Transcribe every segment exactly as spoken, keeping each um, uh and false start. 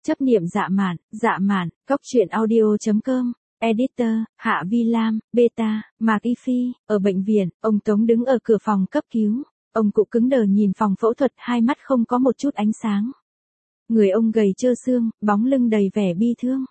Chấp niệm dạ mạn, dạ mạn, Cóc truyện audio chấm com, Editor, Hạ Vi Lam, Beta, Mạc Y Phi, ở bệnh viện, ông Tống đứng ở cửa phòng cấp cứu. Ông cụ cứng đờ nhìn phòng phẫu thuật, hai mắt không có một chút ánh sáng. Người ông gầy trơ xương, bóng lưng đầy vẻ bi thương.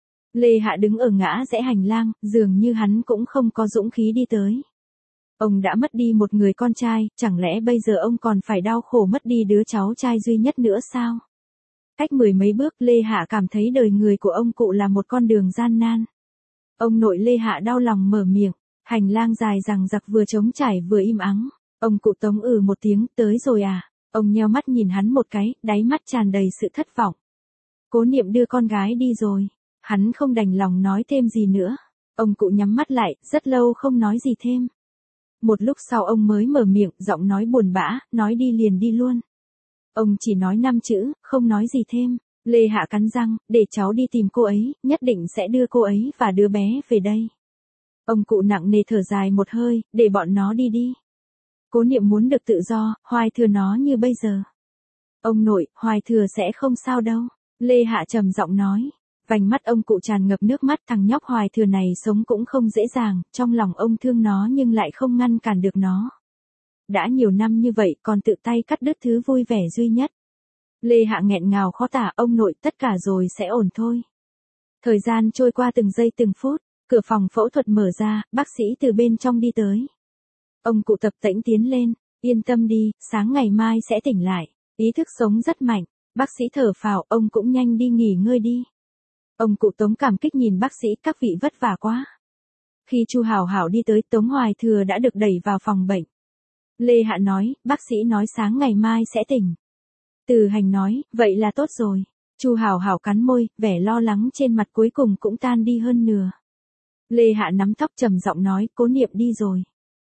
Lê Hạ đứng ở ngã rẽ hành lang, dường như hắn cũng không có dũng khí đi tới. Ông đã mất đi một người con trai, chẳng lẽ bây giờ ông còn phải đau khổ mất đi đứa cháu trai duy nhất nữa sao? Cách mười mấy bước, Lê Hạ cảm thấy đời người của ông cụ là một con đường gian nan. Ông nội Lê Hạ đau lòng mở miệng, hành lang dài dằng dặc vừa trống trải vừa im ắng. Ông cụ Tống ừ một tiếng, tới rồi à? Ông nheo mắt nhìn hắn một cái, đáy mắt tràn đầy sự thất vọng. Cố Niệm đưa con gái đi rồi. Hắn không đành lòng nói thêm gì nữa. Ông cụ nhắm mắt lại, rất lâu không nói gì thêm. Một lúc sau ông mới mở miệng, giọng nói buồn bã, nói đi liền đi luôn. Ông chỉ nói năm chữ, không nói gì thêm. Lê Hạ cắn răng, để cháu đi tìm cô ấy, nhất định sẽ đưa cô ấy và đứa bé về đây. Ông cụ nặng nề thở dài một hơi, để bọn nó đi đi. Cố Niệm muốn được tự do, Hoài Thừa nó như bây giờ. Ông nội, Hoài Thừa sẽ không sao đâu. Lê Hạ trầm giọng nói. Vành mắt ông cụ tràn ngập nước mắt, thằng nhóc Hoài Thừa này sống cũng không dễ dàng, trong lòng ông thương nó nhưng lại không ngăn cản được nó. Đã nhiều năm như vậy còn tự tay cắt đứt thứ vui vẻ duy nhất. Lê Hạ nghẹn ngào khó tả, ông nội, tất cả rồi sẽ ổn thôi. Thời gian trôi qua từng giây từng phút, cửa phòng phẫu thuật mở ra, bác sĩ từ bên trong đi tới. Ông cụ tập tễnh tiến lên, yên tâm đi, sáng ngày mai sẽ tỉnh lại, ý thức sống rất mạnh. Bác sĩ thở phào, ông cũng nhanh đi nghỉ ngơi đi. Ông cụ Tống cảm kích nhìn bác sĩ, các vị vất vả quá. Khi Chu Hảo Hảo đi tới, Tống Hoài Thừa đã được đẩy vào phòng bệnh. Lê Hạ nói, bác sĩ nói sáng ngày mai sẽ tỉnh. Từ Hành nói, vậy là tốt rồi. Chu Hảo Hảo cắn môi, vẻ lo lắng trên mặt cuối cùng cũng tan đi hơn nửa. Lê Hạ nắm tóc trầm giọng nói, Cố Niệm đi rồi.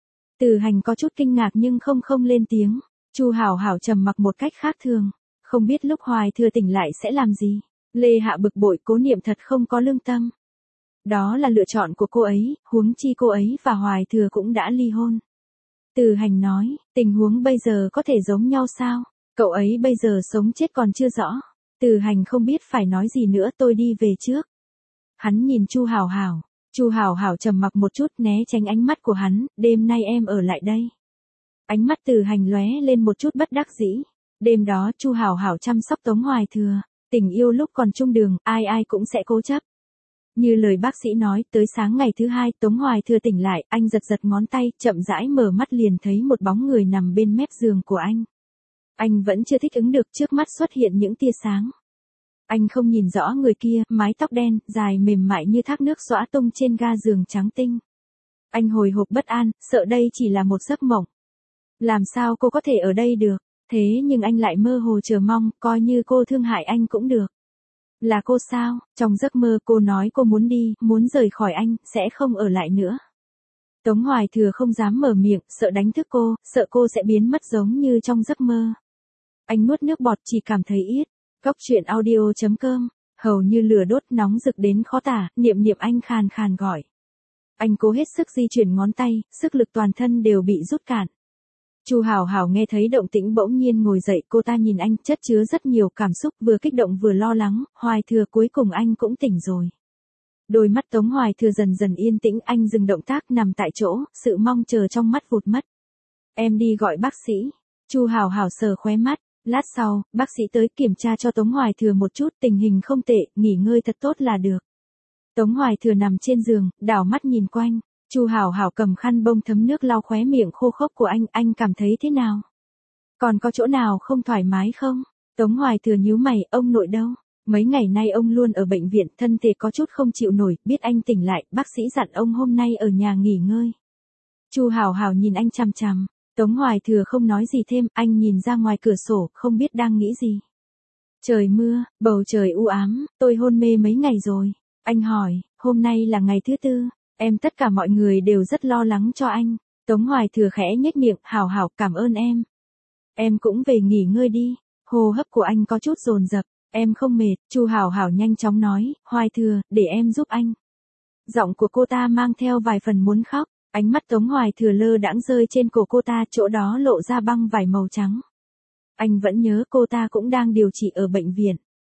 Từ Hành có chút kinh ngạc nhưng không không lên tiếng. Chu Hảo Hảo trầm mặc một cách khác thường, không biết lúc Hoài Thừa tỉnh lại sẽ làm gì. Lê Hạ bực bội, Cố Niệm thật không có lương tâm. Đó là lựa chọn của cô ấy, huống chi cô ấy và Hoài Thừa cũng đã ly hôn. Từ Hành nói, tình huống bây giờ có thể giống nhau sao? Cậu ấy bây giờ sống chết còn chưa rõ. Từ Hành không biết phải nói gì nữa, tôi đi về trước. Hắn nhìn Chu Hảo Hảo. Chu Hảo Hảo trầm mặc một chút, né tránh ánh mắt của hắn, đêm nay em ở lại đây. Ánh mắt Từ Hành lóe lên một chút bất đắc dĩ. Đêm đó Chu Hảo Hảo chăm sóc Tống Hoài Thừa. Tình yêu lúc còn chung đường, ai ai cũng sẽ cố chấp. Như lời bác sĩ nói, tới sáng ngày thứ hai, Tống Hoài Thừa tỉnh lại, anh giật giật ngón tay, chậm rãi mở mắt liền thấy một bóng người nằm bên mép giường của anh. Anh vẫn chưa thích ứng được, trước mắt xuất hiện những tia sáng. Anh không nhìn rõ người kia, mái tóc đen, dài mềm mại như thác nước xõa tung trên ga giường trắng tinh. Anh hồi hộp bất an, sợ đây chỉ là một giấc mộng. Làm sao cô có thể ở đây được? Thế nhưng anh lại mơ hồ chờ mong, coi như cô thương hại anh cũng được. Là cô sao? Trong giấc mơ cô nói cô muốn đi, muốn rời khỏi anh, sẽ không ở lại nữa. Tống Hoài Thừa không dám mở miệng, sợ đánh thức cô, sợ cô sẽ biến mất giống như trong giấc mơ. Anh nuốt nước bọt, chỉ cảm thấy ít. Cóc truyện audio chấm com, hầu như lửa đốt nóng rực đến khó tả, Niệm Niệm anh khàn khàn gọi. Anh cố hết sức di chuyển ngón tay, sức lực toàn thân đều bị rút cạn. Chu Hảo Hảo nghe thấy động tĩnh bỗng nhiên ngồi dậy, cô ta nhìn anh, chất chứa rất nhiều cảm xúc, vừa kích động vừa lo lắng. Hoài Thừa, cuối cùng anh cũng tỉnh rồi. Đôi mắt Tống Hoài Thừa dần dần yên tĩnh, anh dừng động tác nằm tại chỗ, sự mong chờ trong mắt vụt mất. Em đi gọi bác sĩ. Chu Hảo Hảo sờ khóe mắt. Lát sau, bác sĩ tới kiểm tra cho Tống Hoài Thừa một chút, tình hình không tệ, nghỉ ngơi thật tốt là được. Tống Hoài Thừa nằm trên giường, đảo mắt nhìn quanh. Chu Hảo Hảo cầm khăn bông thấm nước lau khóe miệng khô khốc của anh, anh cảm thấy thế nào? Còn có chỗ nào không thoải mái không? Tống Hoài Thừa nhíu mày, ông nội đâu? Mấy ngày nay ông luôn ở bệnh viện, thân thể có chút không chịu nổi, biết anh tỉnh lại, bác sĩ dặn ông hôm nay ở nhà nghỉ ngơi. Chu Hảo Hảo nhìn anh chằm chằm. Tống Hoài Thừa không nói gì thêm, anh nhìn ra ngoài cửa sổ, không biết đang nghĩ gì. Trời mưa, bầu trời u ám, tôi hôn mê mấy ngày rồi. Anh hỏi, hôm nay là ngày thứ tư, em tất cả mọi người đều rất lo lắng cho anh. Tống Hoài Thừa khẽ nhếch miệng, Hảo Hảo, cảm ơn em. Em cũng về nghỉ ngơi đi. Hô hấp của anh có chút dồn dập, em không mệt. Chu Hảo Hảo nhanh chóng nói, Hoài Thừa, để em giúp anh. Giọng của cô ta mang theo vài phần muốn khóc. Ánh mắt Tống Hoài Thừa lơ đãng rơi trên cổ cô ta, chỗ đó lộ ra băng vải màu trắng. Anh vẫn nhớ cô ta cũng đang điều trị ở bệnh viện.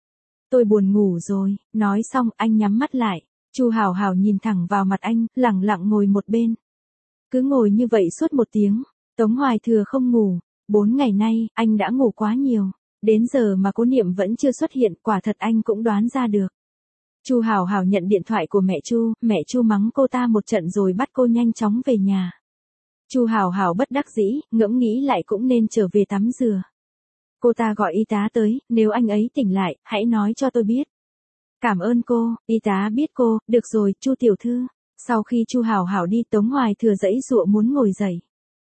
Tôi buồn ngủ rồi, nói xong anh nhắm mắt lại. Chu Hảo Hảo nhìn thẳng vào mặt anh, lẳng lặng ngồi một bên. Cứ ngồi như vậy suốt một tiếng, Tống Hoài Thừa không ngủ. Bốn ngày nay, anh đã ngủ quá nhiều. Đến giờ mà Cố Niệm vẫn chưa xuất hiện, quả thật anh cũng đoán ra được. Chu Hảo Hảo nhận điện thoại của mẹ Chu, mẹ Chu mắng cô ta một trận rồi bắt cô nhanh chóng về nhà. Chu Hảo Hảo bất đắc dĩ, ngẫm nghĩ lại cũng nên trở về tắm rửa. Cô ta gọi y tá tới, nếu anh ấy tỉnh lại, hãy nói cho tôi biết. Cảm ơn cô, y tá biết cô, được rồi, Chu tiểu thư. Sau khi Chu Hảo Hảo đi, Tống Hoài Thừa giãy giụa muốn ngồi dậy.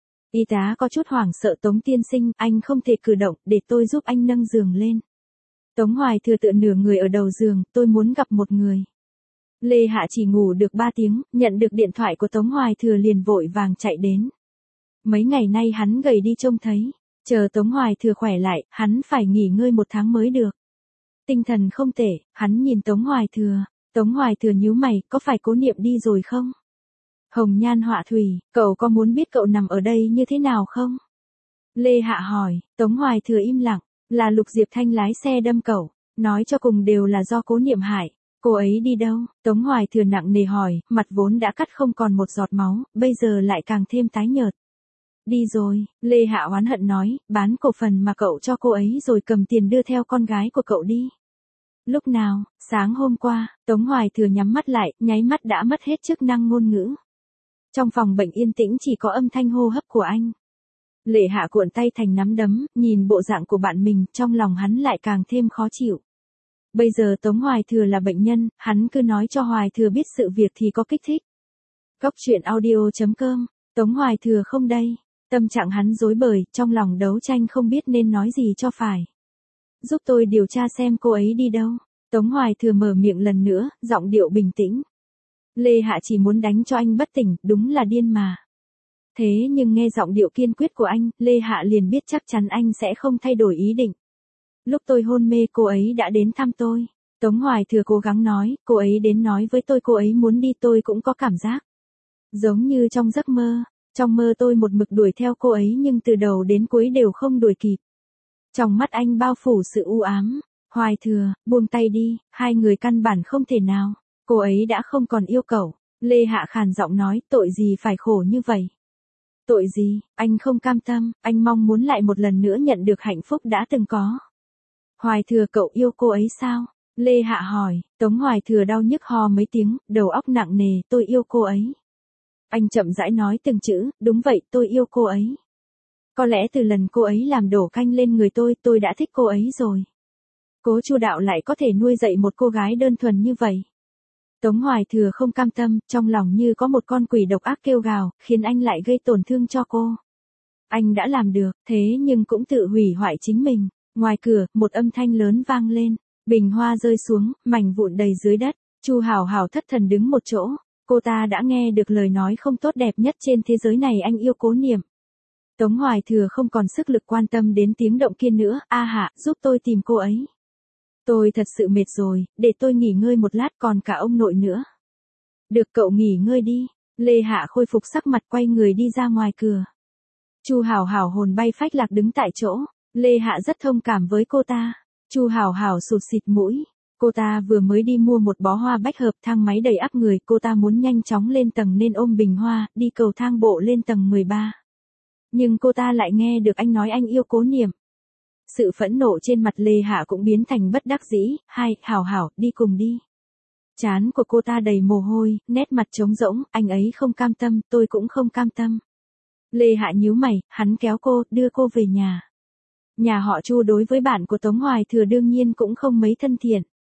Y tá có chút hoảng sợ, Tống tiên sinh, anh không thể cử động, để tôi giúp anh nâng giường lên. Tống Hoài Thừa tựa nửa người ở đầu giường, tôi muốn gặp một người. Lê Hạ chỉ ngủ được ba tiếng, nhận được điện thoại của Tống Hoài Thừa liền vội vàng chạy đến. Mấy ngày nay hắn gầy đi trông thấy, chờ Tống Hoài Thừa khỏe lại, hắn phải nghỉ ngơi một tháng mới được. Tinh thần không tệ, hắn nhìn Tống Hoài Thừa, Tống Hoài Thừa nhíu mày, có phải Cố Niệm đi rồi không? Hồng Nhan Họa Thủy, cậu có muốn biết cậu nằm ở đây như thế nào không? Lê Hạ hỏi, Tống Hoài Thừa im lặng, là Lục Diệp Thanh lái xe đâm cậu, nói cho cùng đều là do Cố Niệm hại. Cô ấy đi đâu? Tống Hoài Thừa nặng nề hỏi, mặt vốn đã cắt không còn một giọt máu, bây giờ lại càng thêm tái nhợt. Đi rồi, Lê Hạ oán hận nói, bán cổ phần mà cậu cho cô ấy rồi cầm tiền đưa theo con gái của cậu đi. Lúc nào? Sáng hôm qua, Tống Hoài Thừa nhắm mắt lại, nháy mắt đã mất hết chức năng ngôn ngữ. Trong phòng bệnh yên tĩnh chỉ có âm thanh hô hấp của anh. Lê Hạ cuộn tay thành nắm đấm, nhìn bộ dạng của bạn mình, trong lòng hắn lại càng thêm khó chịu. Bây giờ Tống Hoài Thừa là bệnh nhân, hắn cứ nói cho Hoài Thừa biết sự việc thì có kích thích. Cốc truyện audio chấm com, Tống Hoài Thừa không đây. Tâm trạng hắn rối bời, trong lòng đấu tranh không biết nên nói gì cho phải. Giúp tôi điều tra xem cô ấy đi đâu. Tống Hoài Thừa mở miệng lần nữa, giọng điệu bình tĩnh. Lê Hạ chỉ muốn đánh cho anh bất tỉnh, đúng là điên mà. Thế nhưng nghe giọng điệu kiên quyết của anh, Lê Hạ liền biết chắc chắn anh sẽ không thay đổi ý định. Lúc tôi hôn mê cô ấy đã đến thăm tôi. Tống Hoài Thừa cố gắng nói, cô ấy đến nói với tôi cô ấy muốn đi, tôi cũng có cảm giác. Giống như trong giấc mơ. Trong mơ tôi một mực đuổi theo cô ấy nhưng từ đầu đến cuối đều không đuổi kịp. Trong mắt anh bao phủ sự u ám. Hoài Thừa, buông tay đi, hai người căn bản không thể nào. Cô ấy đã không còn yêu cậu. Lê Hạ khàn giọng nói, tội gì phải khổ như vậy. Tội gì, anh không cam tâm, anh mong muốn lại một lần nữa nhận được hạnh phúc đã từng có. Hoài Thừa, cậu yêu cô ấy sao? Lê Hạ hỏi. Tống Hoài Thừa đau nhức ho mấy tiếng, đầu óc nặng nề, tôi yêu cô ấy. Anh chậm rãi nói từng chữ, đúng vậy, tôi yêu cô ấy. Có lẽ từ lần cô ấy làm đổ canh lên người tôi, tôi đã thích cô ấy rồi. Cố Chu Đạo lại có thể nuôi dạy một cô gái đơn thuần như vậy. Tống Hoài Thừa không cam tâm, trong lòng như có một con quỷ độc ác kêu gào, khiến anh lại gây tổn thương cho cô. Anh đã làm được, thế nhưng cũng tự hủy hoại chính mình. Ngoài cửa, một âm thanh lớn vang lên, bình hoa rơi xuống, mảnh vụn đầy dưới đất. Chu Hảo Hảo thất thần đứng một chỗ. Cô ta đã nghe được lời nói không tốt đẹp nhất trên thế giới này, anh yêu Cố Niệm. Tống Hoài Thừa không còn sức lực quan tâm đến tiếng động kia nữa, a Hạ, giúp tôi tìm cô ấy. Tôi thật sự mệt rồi, để tôi nghỉ ngơi một lát, còn cả ông nội nữa. Được, cậu nghỉ ngơi đi. Lê Hạ khôi phục sắc mặt, quay người đi ra ngoài cửa. Chu Hảo Hảo hồn bay phách lạc đứng tại chỗ. Lê Hạ rất thông cảm với cô ta. Chu Hảo Hảo sụt xịt mũi. Cô ta vừa mới đi mua một bó hoa bách hợp, thang máy đầy ắp người, cô ta muốn nhanh chóng lên tầng nên ôm bình hoa, đi cầu thang bộ lên tầng mười ba. Nhưng cô ta lại nghe được anh nói anh yêu Cố Niệm. Sự phẫn nộ trên mặt Lê Hạ cũng biến thành bất đắc dĩ, hai, Hảo Hảo, đi cùng đi. Trán của cô ta đầy mồ hôi, nét mặt trống rỗng, anh ấy không cam tâm, tôi cũng không cam tâm. Lê Hạ nhíu mày, hắn kéo cô, đưa cô về nhà. Nhà họ Chu đối với bạn của Tống Hoài Thừa đương nhiên cũng không mấy thân thiện.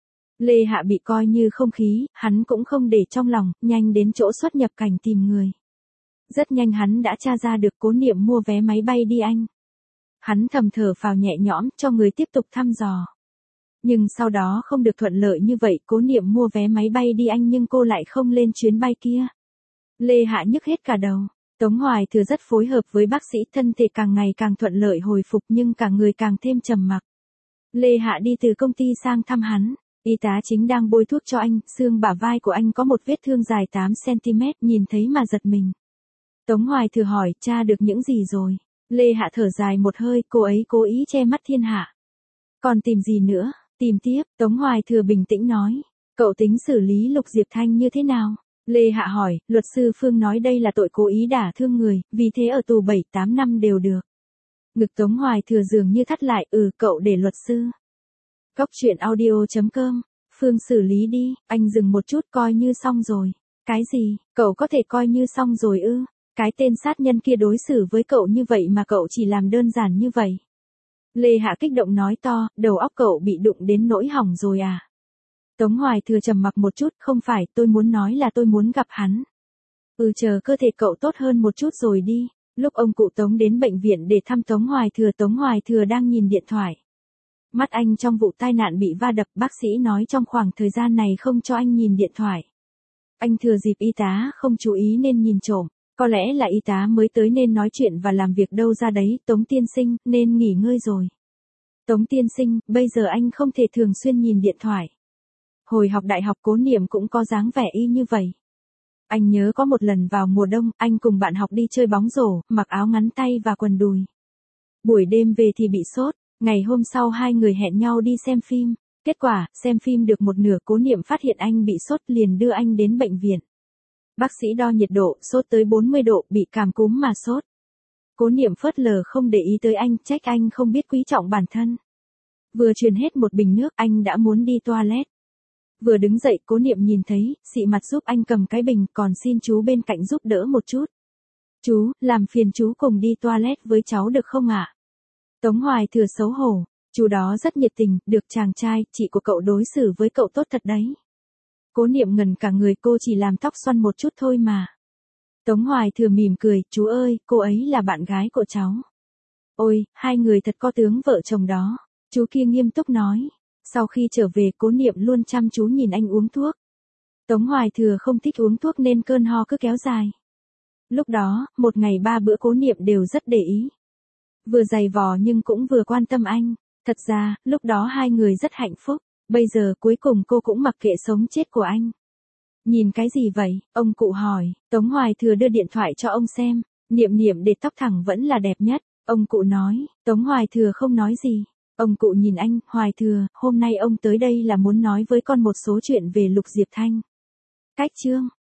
Lê Hạ bị coi như không khí, hắn cũng không để trong lòng, nhanh đến chỗ xuất nhập cảnh tìm người. Rất nhanh hắn đã tra ra được Cố Niệm mua vé máy bay đi Anh. Hắn thầm thở phào nhẹ nhõm, cho người tiếp tục thăm dò. Nhưng sau đó không được thuận lợi như vậy, Cố Niệm mua vé máy bay đi Anh nhưng cô lại không lên chuyến bay kia. Lê Hạ nhức hết cả đầu. Tống Hoài Thừa rất phối hợp với bác sĩ, thân thể càng ngày càng thuận lợi hồi phục nhưng cả người càng thêm trầm mặc. Lê Hạ đi từ công ty sang thăm hắn. Y tá chính đang bôi thuốc cho anh, xương bả vai của anh có một vết thương dài tám xăng-ti-mét, nhìn thấy mà giật mình. Tống Hoài Thừa hỏi, tra được những gì rồi? Lê Hạ thở dài một hơi, cô ấy cố ý che mắt thiên hạ. Còn tìm gì nữa? Tìm tiếp, Tống Hoài Thừa bình tĩnh nói. Cậu tính xử lý Lục Diệp Thanh như thế nào? Lê Hạ hỏi, luật sư Phương nói đây là tội cố ý đả thương người, vì thế ở tù bảy tám năm đều được. Ngực Tống Hoài Thừa dường như thắt lại, ừ cậu để luật sư. Cóc truyện audio chấm com, Phương xử lý đi, anh dừng một chút coi như xong rồi. Cái gì, cậu có thể coi như xong rồi ư? Cái tên sát nhân kia đối xử với cậu như vậy mà cậu chỉ làm đơn giản như vậy. Lê Hạ kích động nói to, đầu óc cậu bị đụng đến nỗi hỏng rồi à? Tống Hoài Thừa trầm mặc một chút, không phải, tôi muốn nói là tôi muốn gặp hắn. Ừ chờ cơ thể cậu tốt hơn một chút rồi đi. Lúc ông cụ Tống đến bệnh viện để thăm Tống Hoài Thừa, Tống Hoài Thừa đang nhìn điện thoại. Mắt anh trong vụ tai nạn bị va đập, bác sĩ nói trong khoảng thời gian này không cho anh nhìn điện thoại. Anh thừa dịp y tá không chú ý nên nhìn trộm, có lẽ là y tá mới tới nên nói chuyện và làm việc đâu ra đấy, Tống tiên sinh, nên nghỉ ngơi rồi. Tống tiên sinh, bây giờ anh không thể thường xuyên nhìn điện thoại. Hồi học đại học Cố Niệm cũng có dáng vẻ y như vậy. Anh nhớ có một lần vào mùa đông, anh cùng bạn học đi chơi bóng rổ, mặc áo ngắn tay và quần đùi. Buổi đêm về thì bị sốt, ngày hôm sau hai người hẹn nhau đi xem phim. Kết quả, xem phim được một nửa Cố Niệm phát hiện anh bị sốt liền đưa anh đến bệnh viện. Bác sĩ đo nhiệt độ, sốt tới bốn mươi độ, bị cảm cúm mà sốt. Cố Niệm phớt lờ không để ý tới anh, trách anh không biết quý trọng bản thân. Vừa truyền hết một bình nước, anh đã muốn đi toilet. Vừa đứng dậy, Cố Niệm nhìn thấy, xị mặt giúp anh cầm cái bình, còn xin chú bên cạnh giúp đỡ một chút. Chú, làm phiền chú cùng đi toilet với cháu được không ạ? Tống Hoài Thừa xấu hổ, chú đó rất nhiệt tình, được chàng trai, chị của cậu đối xử với cậu tốt thật đấy. Cố Niệm ngần cả người, cô chỉ làm tóc xoăn một chút thôi mà. Tống Hoài Thừa mỉm cười, chú ơi, cô ấy là bạn gái của cháu. Ôi, hai người thật có tướng vợ chồng đó. Chú kia nghiêm túc nói. Sau khi trở về, Cố Niệm luôn chăm chú nhìn anh uống thuốc. Tống Hoài Thừa không thích uống thuốc nên cơn ho cứ kéo dài. Lúc đó, một ngày ba bữa Cố Niệm đều rất để ý. Vừa giày vò nhưng cũng vừa quan tâm anh. Thật ra, lúc đó hai người rất hạnh phúc. Bây giờ cuối cùng cô cũng mặc kệ sống chết của anh. Nhìn cái gì vậy? Ông cụ hỏi. Tống Hoài Thừa đưa điện thoại cho ông xem. Niệm Niệm để tóc thẳng vẫn là đẹp nhất. Ông cụ nói. Tống Hoài Thừa không nói gì. Ông cụ nhìn anh, Hoài Thừa, hôm nay ông tới đây là muốn nói với con một số chuyện về Lục Diệp Thanh. Cách chương.